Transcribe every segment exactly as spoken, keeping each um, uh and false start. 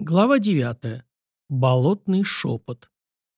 Глава девятая. Болотный шепот.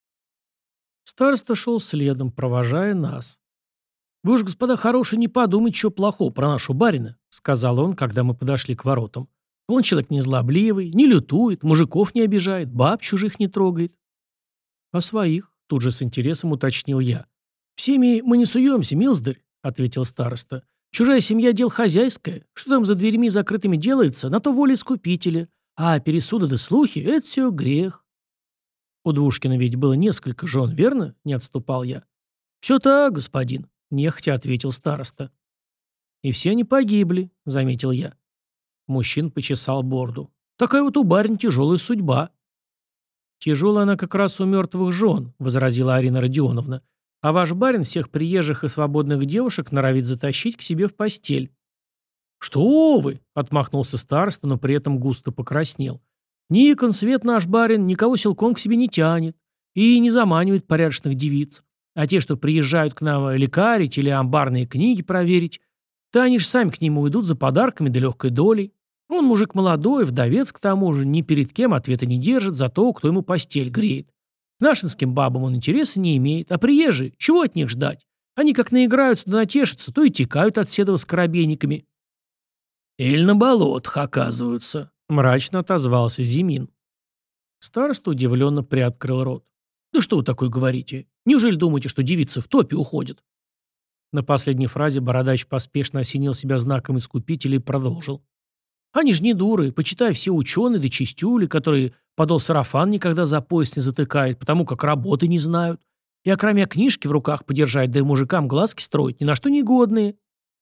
Староста шел следом, провожая нас. «Вы уж, господа хорошие, не подумайте, чего плохого про нашего барина», — сказал он, когда мы подошли к воротам. «Он человек не злобливый, не лютует, мужиков не обижает, баб чужих не трогает». «А своих?» — тут же с интересом уточнил я. «Всеми мы не суемся, милздарь», — ответил староста. «Чужая семья — дело хозяйское. Что там за дверями закрытыми делается, на то воля искупителя. А пересуды да слухи — это все грех». «У Двушкина ведь было несколько жен, верно?» — не отступал я. «Все так, господин», — нехотя ответил староста. «И все они погибли», — заметил я. Мужчина почесал бороду. «Такая вот у барина тяжелая судьба». «Тяжелая она как раз у мертвых жен», — возразила Арина Родионовна. «А ваш барин всех приезжих и свободных девушек норовит затащить к себе в постель». «Что вы!» — отмахнулся староста, но при этом густо покраснел. «Никон, свет наш барин, никого силком к себе не тянет и не заманивает порядочных девиц. А те, что приезжают к нам лекарить или амбарные книги проверить, то они же сами к нему идут за подарками да легкой долей. Он мужик молодой, вдовец к тому же, ни перед кем ответа не держит за то, кто ему постель греет. К нашинским бабам он интереса не имеет, а приезжие, чего от них ждать? Они как наиграются да натешатся, то и текают от седова с коробейниками». «Или на болотах оказываются», — мрачно отозвался Зимин. Староста удивленно приоткрыл рот. «Да что вы такое говорите? Неужели думаете, что девицы в топе уходят?» На последней фразе бородач поспешно осенил себя знаком искупителя и продолжил. «Они ж не дуры, почитай, все ученые да чистюли, которые подол сарафан никогда за пояс не затыкают, потому как работы не знают, и окромя книжки в руках подержать, да и мужикам глазки строить, ни на что не годные».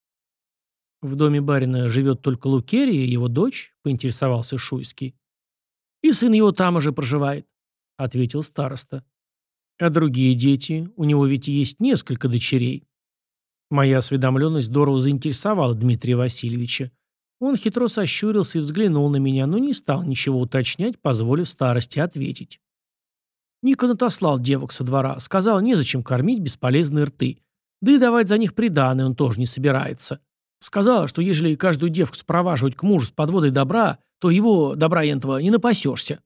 «В доме барина живет только Лукерия и его дочь?» — поинтересовался Шуйский. «И сын его там уже проживает», — ответил староста. «А другие дети? У него ведь есть несколько дочерей». Моя осведомленность здорово заинтересовала Дмитрия Васильевича. Он хитро сощурился и взглянул на меня, но не стал ничего уточнять, позволив старости ответить. Никон отослал девок со двора, сказал, незачем кормить бесполезные рты. Да и давать за них приданое он тоже не собирается. Сказала, что ежели каждую девку спроваживать к мужу с подводой добра, то его, добра ентова, не напасешься.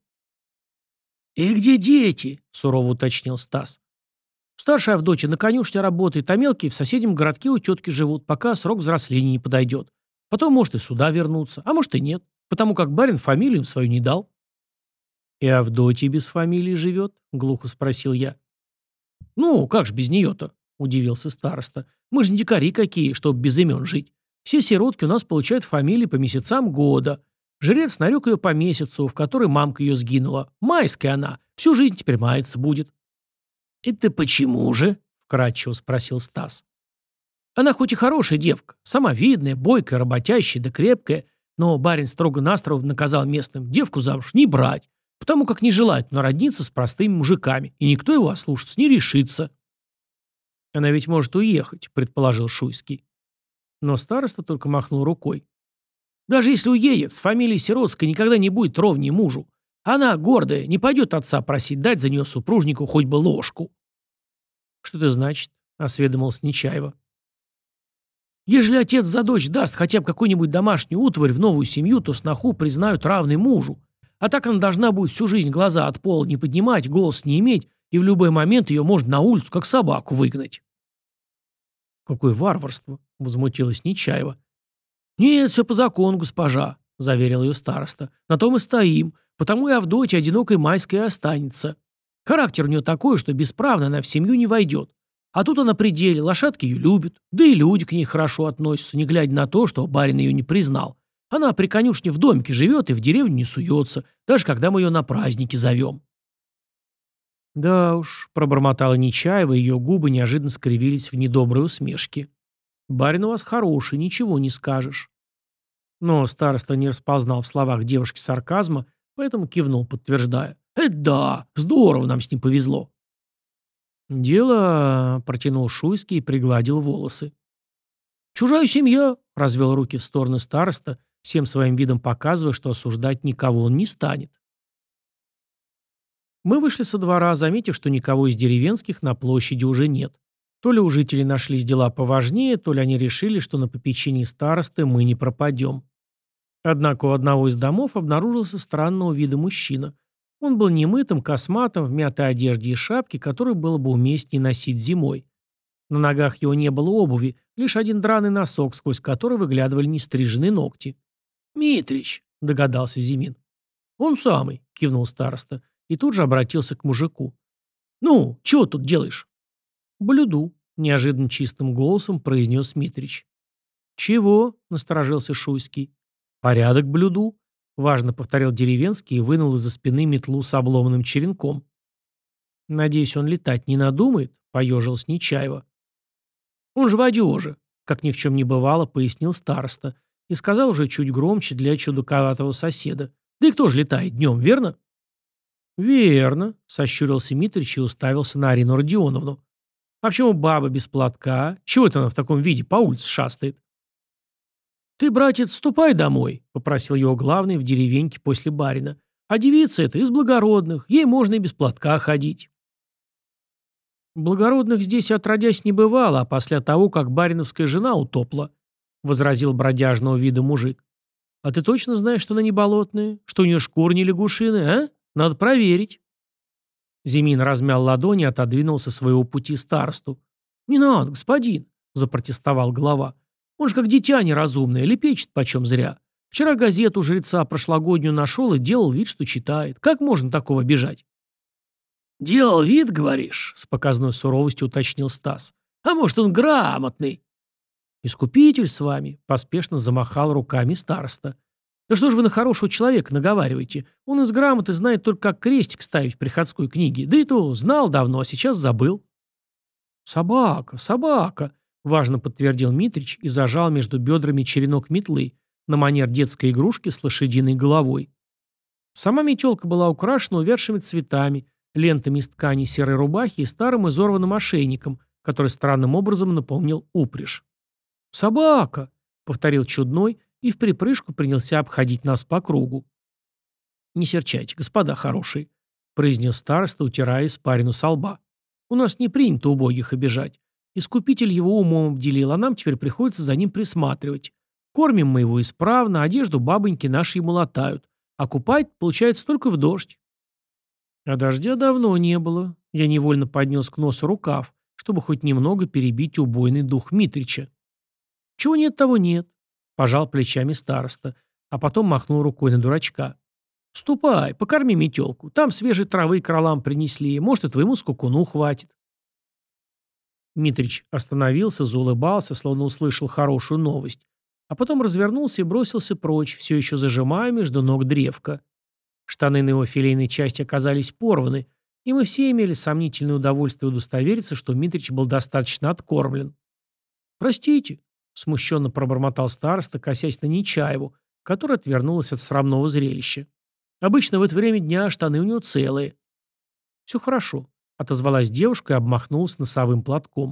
«И где дети?» — сурово уточнил Стас. «Старшая Авдотья на конюшне работает, а мелкие в соседнем городке у тетки живут, пока срок взросления не подойдет. Потом, может, и сюда вернуться, а может и нет, потому как барин фамилию им свою не дал». «И Авдотья без фамилии живет?» — глухо спросил я. «Ну, как же без нее-то?» — удивился староста. «Мы же не дикари какие, чтобы без имен жить. Все сиротки у нас получают фамилии по месяцам года. Жрец нарек ее по месяцу, в который мамка ее сгинула. Майская она. Всю жизнь теперь маяться будет». «Это почему же?» — вкратчиво спросил Стас. «Она хоть и хорошая девка, сама видная, бойкая, работящая да крепкая, но барин строго-настрого наказал местным девку замуж не брать, потому как не желает народниться с простыми мужиками, и никто его ослушаться не решится». «Она ведь может уехать», — предположил Шуйский. Но староста только махнул рукой. «Даже если уедет, с фамилией сиротской никогда не будет ровней мужу. Она, гордая, не пойдет отца просить дать за нее супружнику хоть бы ложку». «Что это значит?» — осведомился Нечаева. «Ежели отец за дочь даст хотя бы какую-нибудь домашнюю утварь в новую семью, то сноху признают равной мужу. А так она должна будет всю жизнь глаза от пола не поднимать, голос не иметь, и в любой момент ее можно на улицу, как собаку, выгнать». «Какое варварство!» — возмутилась Нечаева. «Нет, все по закону, госпожа», — заверил ее староста. «На том и стоим, потому и Авдотья одинокой майской останется. Характер у нее такой, что бесправно она в семью не войдет. А тут она при деле, лошадки ее любят, да и люди к ней хорошо относятся, не глядя на то, что барин ее не признал. Она при конюшне в домике живет и в деревню не суется, даже когда мы ее на праздники зовем». «Да уж», — пробормотала Нечаева, и ее губы неожиданно скривились в недоброй усмешке. «Барин у вас хороший, ничего не скажешь». Но староста не распознал в словах девушки сарказма, поэтому кивнул, подтверждая. «Это да, здорово нам с ним повезло». «Дело...» — протянул Шуйский и пригладил волосы. «Чужая семья», — развел руки в стороны староста, всем своим видом показывая, что осуждать никого он не станет. Мы вышли со двора, заметив, что никого из деревенских на площади уже нет. То ли у жителей нашлись дела поважнее, то ли они решили, что на попечении старосты мы не пропадем. Однако у одного из домов обнаружился странного вида мужчина. Он был немытым, косматым, в мятой одежде и шапке, которую было бы уместнее носить зимой. На ногах его не было обуви, лишь один драный носок, сквозь который выглядывали нестриженные ногти. «Митрич», — догадался Зимин. «Он самый», — кивнул староста, и тут же обратился к мужику. «Ну, чего тут делаешь?» «Блюду», — неожиданно чистым голосом произнес Митрич. «Чего?» — насторожился Шуйский. «Порядок блюду», — важно повторил деревенский и вынул из-за спины метлу с обломанным черенком. «Надеюсь, он летать не надумает», — поежился Нечаева. «Он же в одежи», — как ни в чем не бывало, пояснил староста, и сказал уже чуть громче для чудаковатого соседа. «Да и кто же летает днем, верно?» «Верно», — сощурился Митрич и уставился на Арину Родионовну. «А почему баба без платка? Чего это она в таком виде по улице шастает?» «Ты, братец, ступай домой», — попросил его главный в деревеньке после барина. «А девица эта из благородных, ей можно и без платка ходить». «Благородных здесь отродясь не бывало, а после того, как бариновская жена утопла», — возразил бродяжного вида мужик. «А ты точно знаешь, что она не болотная? Что у нее шкура не лягушины, а? Надо проверить». Зимин размял ладони и отодвинул со своего пути старосту. «Не надо, господин», — запротестовал глава. «Он же как дитя неразумное, лепечет почем зря. Вчера газету жреца прошлогоднюю нашел и делал вид, что читает. Как можно такого обижать?» «Делал вид, говоришь?» — с показной суровостью уточнил Стас. «А может, он грамотный?» «Искупитель с вами», — поспешно замахал руками староста. «Да что ж вы на хорошего человека наговариваете? Он из грамоты знает только, как крестик ставить в приходской книге. Да и то знал давно, а сейчас забыл». «Собака, собака», — важно подтвердил Митрич и зажал между бедрами черенок метлы на манер детской игрушки с лошадиной головой. Сама метелка была украшена увядшими цветами, лентами из ткани серой рубахи и старым изорванным ошейником, который странным образом напомнил упряжь. «Собака!» — повторил чудной и в припрыжку принялся обходить нас по кругу. «Не серчайте, господа хорошие», — произнес староста, утирая испарину со лба. «У нас не принято убогих обижать. Искупитель его умом обделил, а нам теперь приходится за ним присматривать. Кормим мы его исправно, одежду бабоньки наши ему латают, а купать, получается, только в дождь». А дождя давно не было. Я невольно поднес к носу рукав, чтобы хоть немного перебить убойный дух Митрича. «Чего нет, того нет», — пожал плечами староста, а потом махнул рукой на дурачка. «Ступай, покорми метелку. Там свежей травы кролам принесли. Может, и твоему скакуну хватит». Митрич остановился, заулыбался, словно услышал хорошую новость, а потом развернулся и бросился прочь, все еще зажимая между ног древко. Штаны на его филейной части оказались порваны, и мы все имели сомнительное удовольствие удостовериться, что Митрич был достаточно откормлен. «Простите», — смущенно пробормотал староста, косясь на Нечаеву, которая отвернулась от срамного зрелища. «Обычно в это время дня штаны у него целые». «Все хорошо», — отозвалась девушка и обмахнулась носовым платком.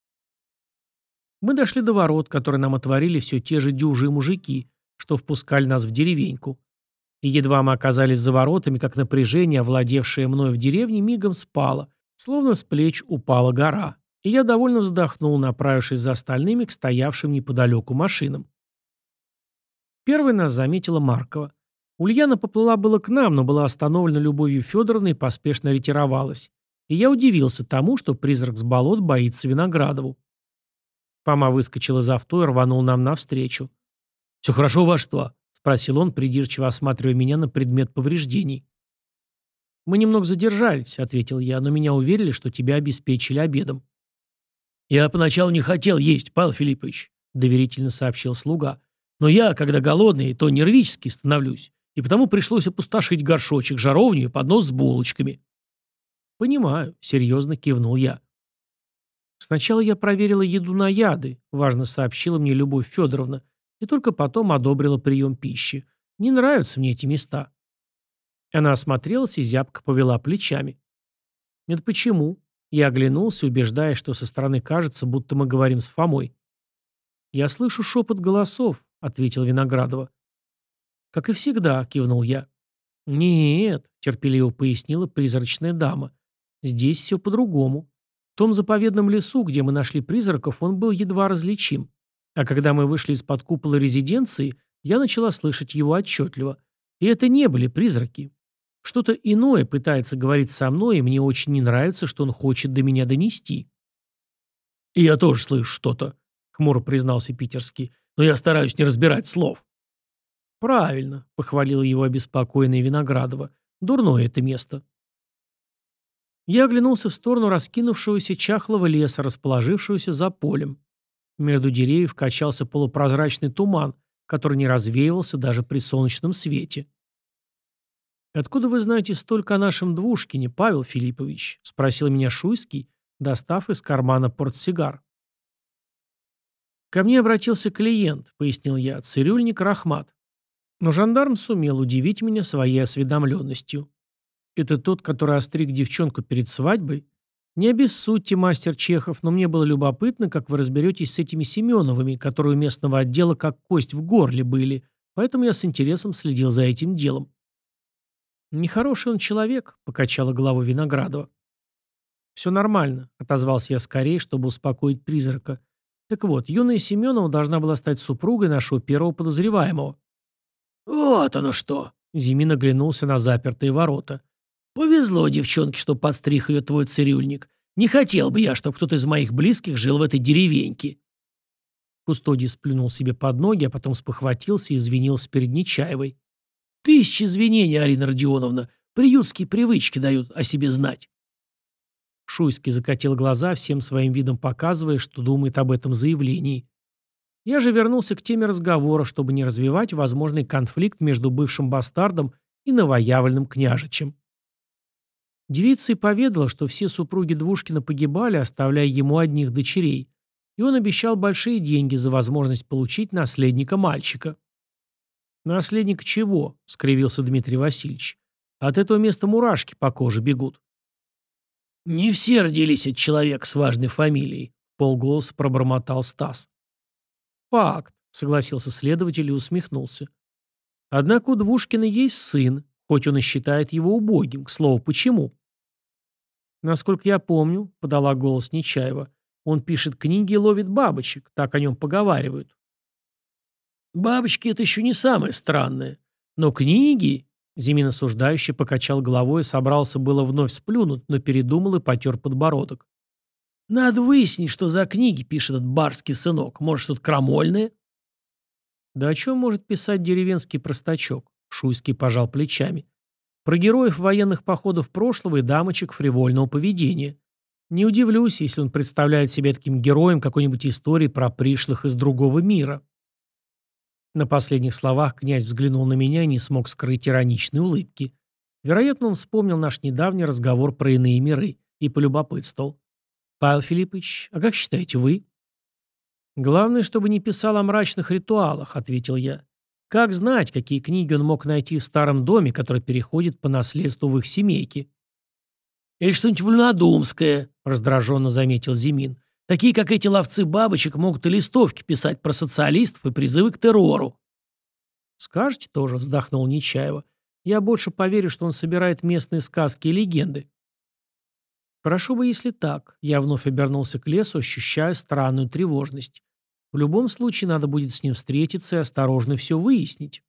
Мы дошли до ворот, которые нам отворили все те же дюжие мужики, что впускали нас в деревеньку. И едва мы оказались за воротами, как напряжение, овладевшее мной в деревне, мигом спало, словно с плеч упала гора. И я довольно вздохнул, направившись за остальными к стоявшим неподалеку машинам. Первой нас заметила Маркова. Ульяна поплыла было к нам, но была остановлена Любовью Федоровной и поспешно ретировалась. И я удивился тому, что призрак с болот боится Виноградову. Фома выскочил из авто и рванул нам навстречу. «Все хорошо, вашество?» — спросил он, придирчиво осматривая меня на предмет повреждений. «Мы немного задержались», — ответил я, «но меня уверили, что тебя обеспечили обедом». «Я поначалу не хотел есть, Павел Филиппович», — доверительно сообщил слуга. «Но я, когда голодный, то нервически становлюсь, и потому пришлось опустошить горшочек, жаровню и поднос с булочками». «Понимаю», — серьезно кивнул я. «Сначала я проверила еду на яды», — важно сообщила мне Любовь Федоровна, и только потом одобрила прием пищи. «Не нравятся мне эти места». Она осмотрелась и зябко повела плечами. «Это почему?» Я оглянулся, убеждаясь, что со стороны кажется, будто мы говорим с Фомой. «Я слышу шепот голосов», — ответил Виноградова. «Как и всегда», — кивнул я. «Нет», — терпеливо пояснила призрачная дама. «Здесь все по-другому. В том заповедном лесу, где мы нашли призраков, он был едва различим. А когда мы вышли из-под купола резиденции, Я начала слышать его отчетливо. И это не были призраки. Что-то иное пытается говорить со мной, и мне очень не нравится, что он хочет до меня донести. «И я тоже слышу что-то», — хмуро признался Питерский. «Но я стараюсь не разбирать слов». «Правильно», — похвалила его обеспокоенная Виноградова. «Дурное это место». Я оглянулся в сторону раскинувшегося чахлого леса, расположившегося за полем. Между деревьев качался полупрозрачный туман, который не развеивался даже при солнечном свете. «Откуда вы знаете столько о нашем Двушкине, Павел Филиппович?» — спросил меня Шуйский, достав из кармана портсигар. «Ко мне обратился клиент», — пояснил я, — «цирюльник Рахмат». Но жандарм сумел удивить меня своей осведомленностью. «Это тот, который остриг девчонку перед свадьбой? Не обессудьте, мастер Чехов, но мне было любопытно, как вы разберетесь с этими Семеновыми, которые у местного отдела как кость в горле были, поэтому я с интересом следил за этим делом». «Нехороший он человек», — покачала головой Виноградова. «Все нормально», — отозвался я скорее, чтобы успокоить призрака. «Так вот, юная Семенова должна была стать супругой нашего первого подозреваемого». «Вот оно что!» — Зимин оглянулся на запертые ворота. «Повезло девчонке, что подстриг ее твой цирюльник. Не хотел бы я, чтобы кто-то из моих близких жил в этой деревеньке». Кустодий сплюнул себе под ноги, а потом спохватился и извинился перед Нечаевой. «Тысячи извинений, Арина Родионовна. Приютские привычки дают о себе знать». Шуйский закатил глаза, всем своим видом показывая, что думает об этом заявлении. Я же вернулся к теме разговора, чтобы не развивать возможный конфликт между бывшим бастардом и новоявленным княжичем. Девица и поведала, что все супруги Двушкина погибали, оставляя ему одних дочерей, и он обещал большие деньги за возможность получить наследника мальчика. «Наследник чего?» — скривился Дмитрий Васильевич. «От этого места мурашки по коже бегут». «Не все родились от человека с важной фамилией», — полголоса пробормотал Стас. «Факт», — согласился следователь и усмехнулся. «Однако у Двушкина есть сын, хоть он и считает его убогим. К слову, почему?» «Насколько я помню», — подала голос Нечаева, — «он пишет книги и ловит бабочек, так о нем поговаривают». «Бабочки — это еще не самое странное. Но книги...» Зимин осуждающе покачал головой и собрался было вновь сплюнуть, но передумал и потер подбородок. «Надо выяснить, что за книги пишет этот барский сынок. Может, что-то крамольное?» «Да о чем может писать деревенский простачок?» Шуйский пожал плечами. «Про героев военных походов прошлого и дамочек фривольного поведения. Не удивлюсь, если он представляет себя таким героем какой-нибудь истории про пришлых из другого мира». На последних словах князь взглянул на меня и не смог скрыть ироничной улыбки. Вероятно, он вспомнил наш недавний разговор про иные миры и полюбопытствовал. «Павел Филиппович, а как считаете вы?» «Главное, чтобы не писал о мрачных ритуалах», — ответил я. «Как знать, какие книги он мог найти в старом доме, который переходит по наследству в их семейке?» «Или что-нибудь вольнодумское», — раздраженно заметил Зимин. «Такие, как эти ловцы бабочек, могут и листовки писать про социалистов и призывы к террору». «Скажете тоже», — вздохнул Нечаева. «Я больше поверю, что он собирает местные сказки и легенды». «Хорошо бы, если так». Я вновь обернулся к лесу, ощущая странную тревожность. В любом случае, надо будет с ним встретиться и осторожно все выяснить.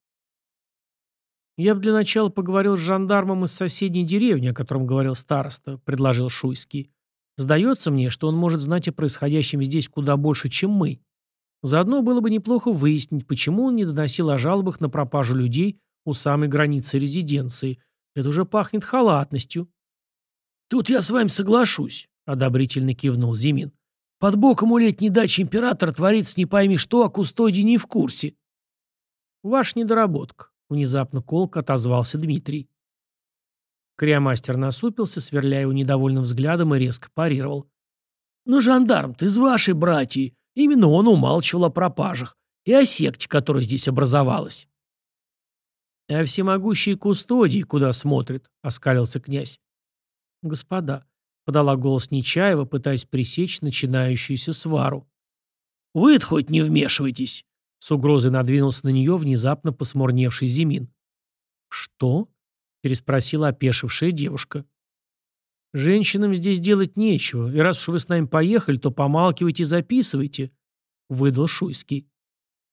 «Я бы для начала поговорил с жандармом из соседней деревни, о котором говорил староста», — предложил Шуйский. «Сдается мне, что он может знать о происходящем здесь куда больше, чем мы. Заодно было бы неплохо выяснить, почему он не доносил о жалобах на пропажу людей у самой границы резиденции. Это уже пахнет халатностью». «Тут я с вами соглашусь», — одобрительно кивнул Зимин. «Под боком у летней дачи императора творится не пойми что, а Кустодий не в курсе». «Ваша недоработка», — внезапно колко отозвался Дмитрий. Криомастер насупился, сверляя его недовольным взглядом, и резко парировал. «Ну, жандарм, ты из вашей братьи. Именно он умалчивал о пропажах и о секте, которая здесь образовалась». «А всемогущие Кустодии куда смотрят?» — оскалился князь. «Господа», — подала голос Нечаева, пытаясь пресечь начинающуюся свару. «Вы-то хоть не вмешивайтесь», — с угрозой надвинулся на нее внезапно посмурневший Зимин. «Что?» — переспросила опешившая девушка. «Женщинам здесь делать нечего, и раз уж вы с нами поехали, то помалкивайте и записывайте», — выдал Шуйский.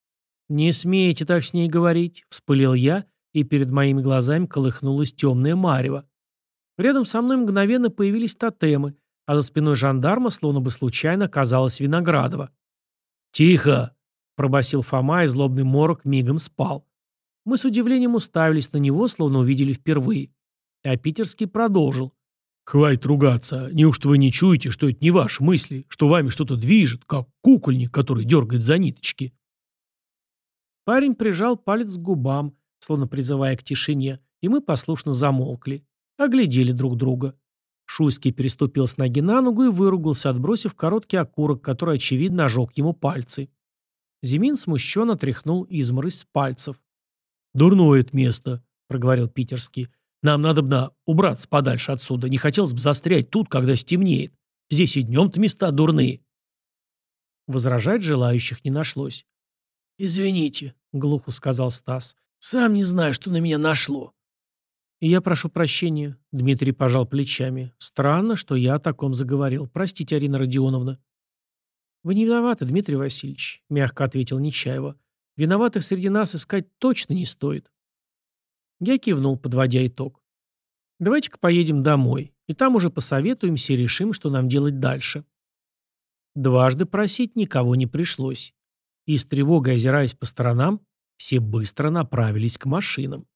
«Не смейте так с ней говорить», — вспылил я, и перед моими глазами колыхнулось темное марево. Рядом со мной мгновенно появились тотемы, а за спиной жандарма словно бы случайно оказалась Виноградова. «Тихо!» — пробасил Фома, и злобный морок мигом спал. Мы с удивлением уставились на него, словно увидели впервые. А питерский продолжил. «Хватит ругаться. Неужто вы не чуете, что это не ваши мысли, что вами что-то движет, как кукольник, который дергает за ниточки?» Парень прижал палец к губам, словно призывая к тишине, и мы послушно замолкли. Оглядели друг друга. Шуйский переступил с ноги на ногу и выругался, отбросив короткий окурок, который, очевидно, ожег ему пальцы. Зимин смущенно тряхнул изморозь с пальцев. «Дурное это место», — проговорил питерский. «Нам надо бы убраться подальше отсюда. Не хотелось бы застрять тут, когда стемнеет. Здесь и днем-то места дурные». Возражать желающих не нашлось. «Извините», — глухо сказал Стас. «Сам не знаю, что на меня нашло». «И я прошу прощения», — Дмитрий пожал плечами. «Странно, что я о таком заговорил. Простите, Арина Родионовна». «Вы не виноваты, Дмитрий Васильевич», — мягко ответил Нечаева. «Виноватых среди нас искать точно не стоит». Я кивнул, подводя итог. «Давайте-ка поедем домой, и там уже посоветуемся и решим, что нам делать дальше». Дважды просить никого не пришлось. И с тревогой озираясь по сторонам, все быстро направились к машинам.